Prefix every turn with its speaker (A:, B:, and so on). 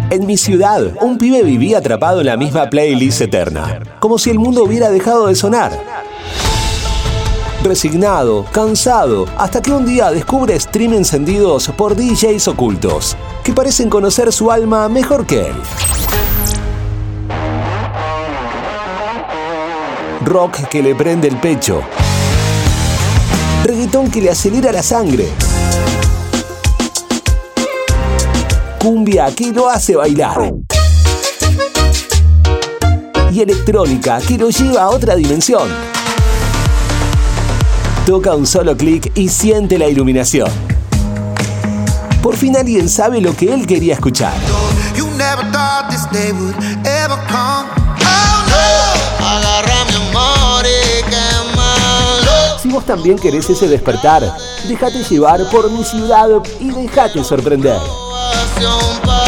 A: En mi ciudad, un pibe vivía atrapado en la misma playlist eterna, como si el mundo hubiera dejado de sonar. Resignado, cansado, hasta que un día descubre stream encendidos por DJs ocultos, que parecen conocer su alma mejor que él. Rock que le prende el pecho. Reggaetón que le acelera la sangre. Cumbia que lo hace bailar. Y electrónica que lo lleva a otra dimensión. Toca un solo clic y siente la iluminación. Por fin alguien sabe lo que él quería escuchar. Si vos también querés ese despertar, déjate llevar por mi ciudad y déjate sorprender.